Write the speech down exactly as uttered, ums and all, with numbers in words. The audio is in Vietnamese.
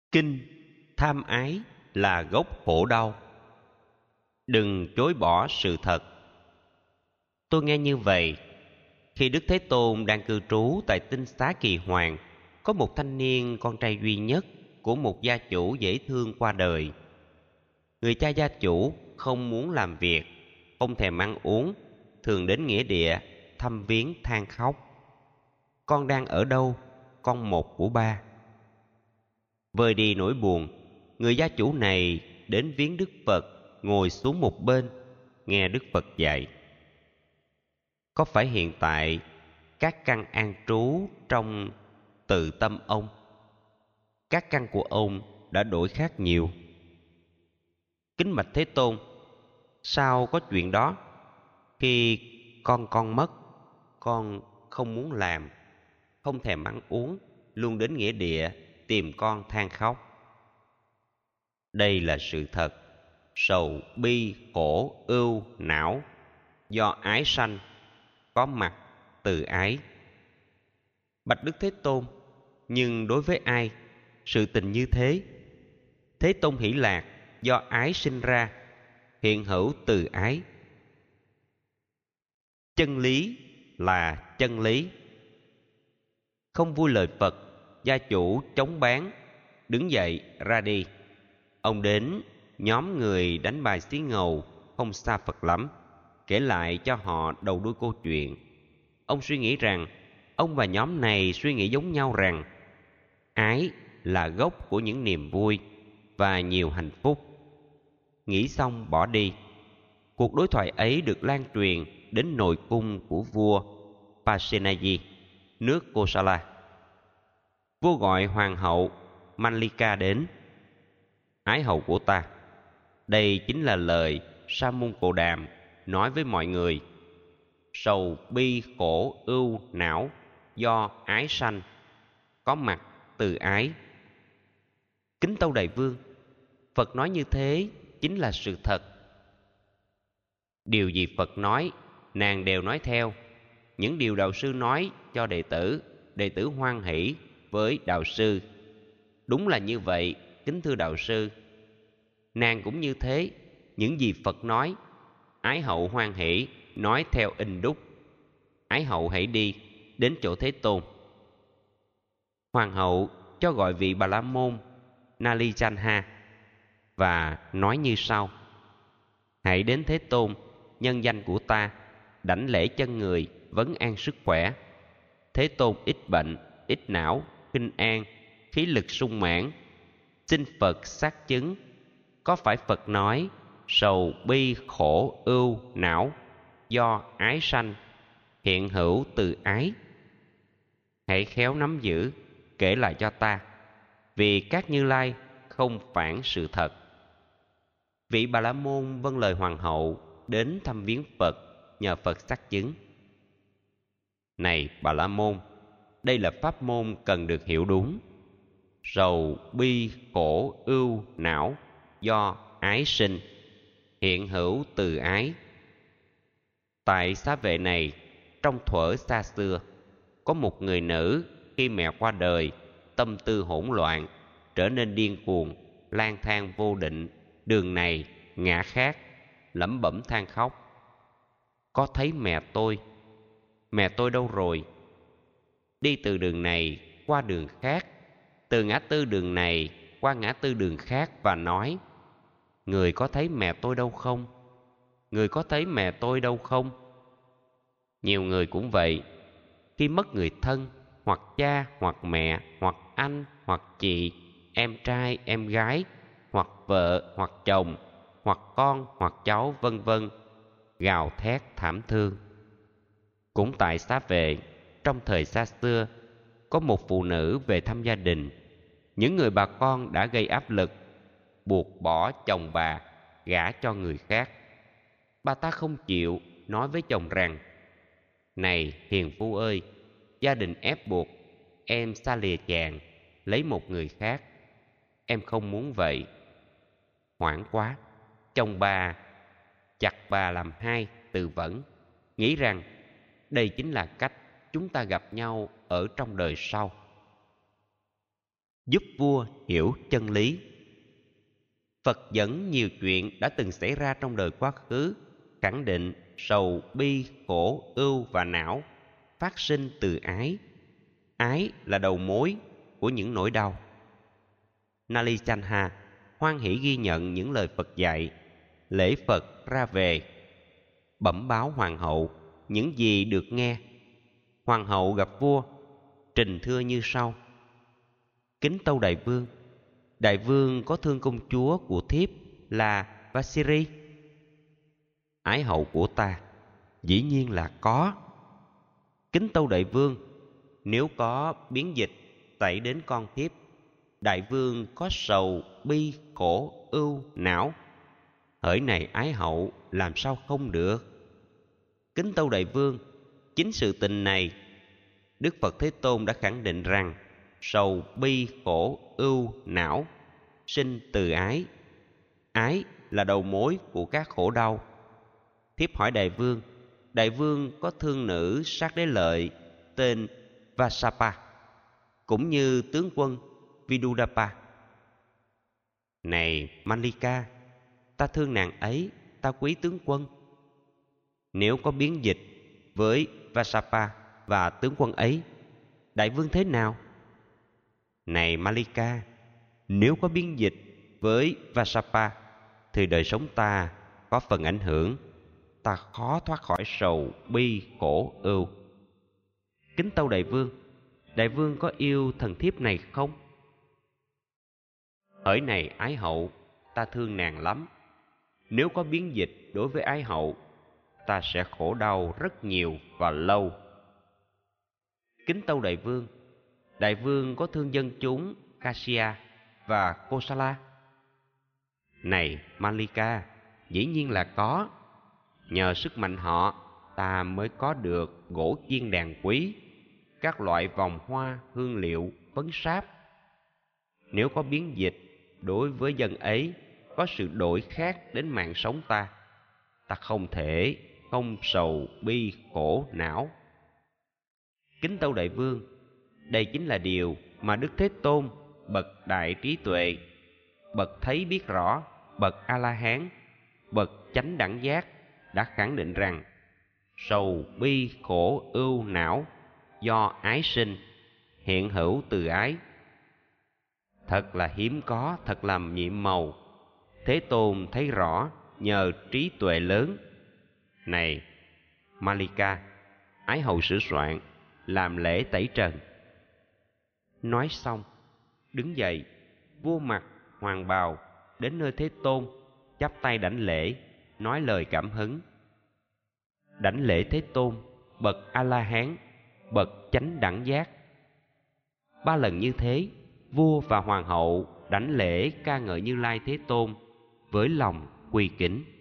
Kinh tham ái là gốc khổ đau. Đừng chối bỏ sự thật. Tôi nghe như vậy, khi Đức Thế Tôn đang cư trú tại Tinh Xá Kỳ Hoàng, có một thanh niên con trai duy nhất của một gia chủ dễ thương qua đời. Người cha gia chủ không muốn làm việc, không thèm ăn uống, thường đến nghĩa địa thăm viếng than khóc. Con đang ở đâu, con một của ba? Vơi đi nỗi buồn, người gia chủ này đến viếng Đức Phật, ngồi xuống một bên, nghe Đức Phật dạy. Có phải hiện tại các căn an trú trong tự tâm ông, các căn của ông đã đổi khác nhiều? Kính bạch Thế Tôn, sao có chuyện đó? Khi con con mất, con không muốn làm, không thèm ăn uống, luôn đến nghĩa địa tìm con than khóc. Đây là sự thật. Sầu, bi, khổ, ưu, não do ái sanh, có mặt từ ái. Bạch Đức Thế Tôn, nhưng đối với ai sự tình như thế? Thế Tôn hỷ lạc do ái sinh ra, hiện hữu từ ái. Chân lý là chân lý. Không vui lời Phật, gia chủ chống bán, đứng dậy ra đi. Ông đến nhóm người đánh bài xí ngầu không xa Phật lắm, kể lại cho họ đầu đuôi câu chuyện. Ông suy nghĩ rằng ông và nhóm này suy nghĩ giống nhau rằng ái là gốc của những niềm vui và nhiều hạnh phúc. Nghĩ xong bỏ đi. Cuộc đối thoại ấy được lan truyền đến nội cung của vua Pasenadi, nước Kosala. Vua gọi hoàng hậu Mallika đến. Ái hậu của ta, đây chính là lời Sa môn Cồ Đàm nói với mọi người. Sầu, bi, khổ, ưu, não do ái sanh, có mặt từ ái. Kính tâu đại vương, Phật nói như thế chính là sự thật. Điều gì Phật nói, nàng đều nói theo. Những điều đạo sư nói cho đệ tử, đệ tử hoan hỷ với đạo sư. Đúng là như vậy, kính thưa đạo sư. Nàng cũng như thế, những gì Phật nói, ái hậu hoan hỷ nói theo in đúc. Ái hậu hãy đi đến chỗ Thế Tôn. Hoàng hậu cho gọi vị Bà La Môn Nalijanha và nói như sau: hãy đến Thế Tôn, nhân danh của ta, đảnh lễ chân người, vấn an sức khỏe. Thế Tôn ít bệnh, ít não, kinh an, khí lực sung mãn. Xin Phật xác chứng, có phải Phật nói sầu, bi, khổ, ưu, não do ái sanh, hiện hữu từ ái? Hãy khéo nắm giữ, kể lại cho ta, vì các Như Lai không phản sự thật. Vị Bà La Môn vâng lời hoàng hậu, đến thăm viếng Phật, nhờ Phật xác chứng. Này Bà La Môn, đây là pháp môn cần được hiểu đúng. Sầu, bi, khổ, ưu, não do ái sinh, hiện hữu từ ái. Tại xá vệ này, trong thuở xa xưa, có một người nữ khi mẹ qua đời, tâm tư hỗn loạn, trở nên điên cuồng, lang thang vô định, đường này ngã khác, lẩm bẩm than khóc. Có thấy mẹ tôi? Mẹ tôi đâu rồi? Đi từ đường này qua đường khác, từ ngã tư đường này qua ngã tư đường khác và nói: người có thấy mẹ tôi đâu không? Người có thấy mẹ tôi đâu không? Nhiều người cũng vậy, khi mất người thân, hoặc cha, hoặc mẹ, hoặc anh, hoặc chị, em trai, em gái, hoặc vợ, hoặc chồng, hoặc con, hoặc cháu, vân vân, gào thét thảm thương. Cũng tại xá vệ, trong thời xa xưa, có một phụ nữ về thăm gia đình. Những người bà con đã gây áp lực, buộc bỏ chồng bà, gả cho người khác. Bà ta không chịu, nói với chồng rằng: này hiền phu ơi, gia đình ép buộc em xa lìa chàng, lấy một người khác. Em không muốn vậy. Hoảng quá, chồng bà chặt bà làm hai, tự vẫn, nghĩ rằng đây chính là cách chúng ta gặp nhau ở trong đời sau. giúp vua hiểu chân lý. Phật dẫn nhiều chuyện đã từng xảy ra trong đời quá khứ, khẳng định sầu, bi, khổ, ưu và não phát sinh từ ái. Ái là đầu mối của những nỗi đau. Nalichanha hoan hỷ ghi nhận những lời Phật dạy, lễ Phật ra về, bẩm báo hoàng hậu những gì được nghe. Hoàng hậu gặp vua, trình thưa như sau: Kính tâu đại vương, đại vương có thương công chúa của thiếp là Vasiri? Ái hậu của ta: Dĩ nhiên là có. Kính tâu đại vương, nếu có biến dịch xảy đến con thiếp, đại vương có sầu, bi, khổ, ưu, não, hỡi này ái hậu làm sao không được? Kính tâu đại vương, chính sự tình này Đức Phật Thế Tôn đã khẳng định rằng sầu, bi, khổ, ưu, não sinh từ ái. Ái là đầu mối của các khổ đau. Thiếp hỏi đại vương, đại vương có thương nữ sát đế lợi tên Vasapa, cũng như tướng quân Vidudapa? Này Mallika, ta thương nàng ấy, ta quý tướng quân. Nếu có biến dịch với Vasapa và tướng quân ấy, đại vương thế nào? Này Mallika, nếu có biến dịch với Vasapa thì đời sống ta có phần ảnh hưởng, ta khó thoát khỏi sầu, bi, khổ, ưu. Kính tâu đại vương, đại vương có yêu thần thiếp này không? Hỡi này ái hậu, ta thương nàng lắm. Nếu có biến dịch đối với ái hậu, ta sẽ khổ đau rất nhiều và lâu. Kính tâu đại vương, đại vương có thương dân chúng Kasya và Kosala? Này Mallika, dĩ nhiên là có. Nhờ sức mạnh họ, ta mới có được gỗ chiên đàn quý, các loại vòng hoa, hương liệu, phấn sáp. Nếu có biến dịch đối với dân ấy, có sự đổi khác đến mạng sống ta, ta không thể không sầu, bi, khổ, não. Kính tâu đại vương, đây chính là điều mà Đức Thế Tôn, bậc đại trí tuệ, bậc thấy biết rõ, bậc A-la-hán, bậc chánh đẳng giác đã khẳng định rằng sầu, bi, khổ, ưu, não do ái sinh, hiện hữu từ ái. Thật là hiếm có, thật là nhiệm màu. Thế Tôn thấy rõ nhờ trí tuệ lớn. Này Mallika, ái hậu sửa soạn, làm lễ tẩy trần. Nói xong, đứng dậy, vua mặc hoàng bào đến nơi Thế Tôn, chắp tay đảnh lễ, nói lời cảm hứng. Đảnh lễ Thế Tôn, bậc A-la-hán, bậc chánh đẳng giác. Ba lần như thế, vua và hoàng hậu đảnh lễ ca ngợi Như Lai Thế Tôn với lòng quy kính.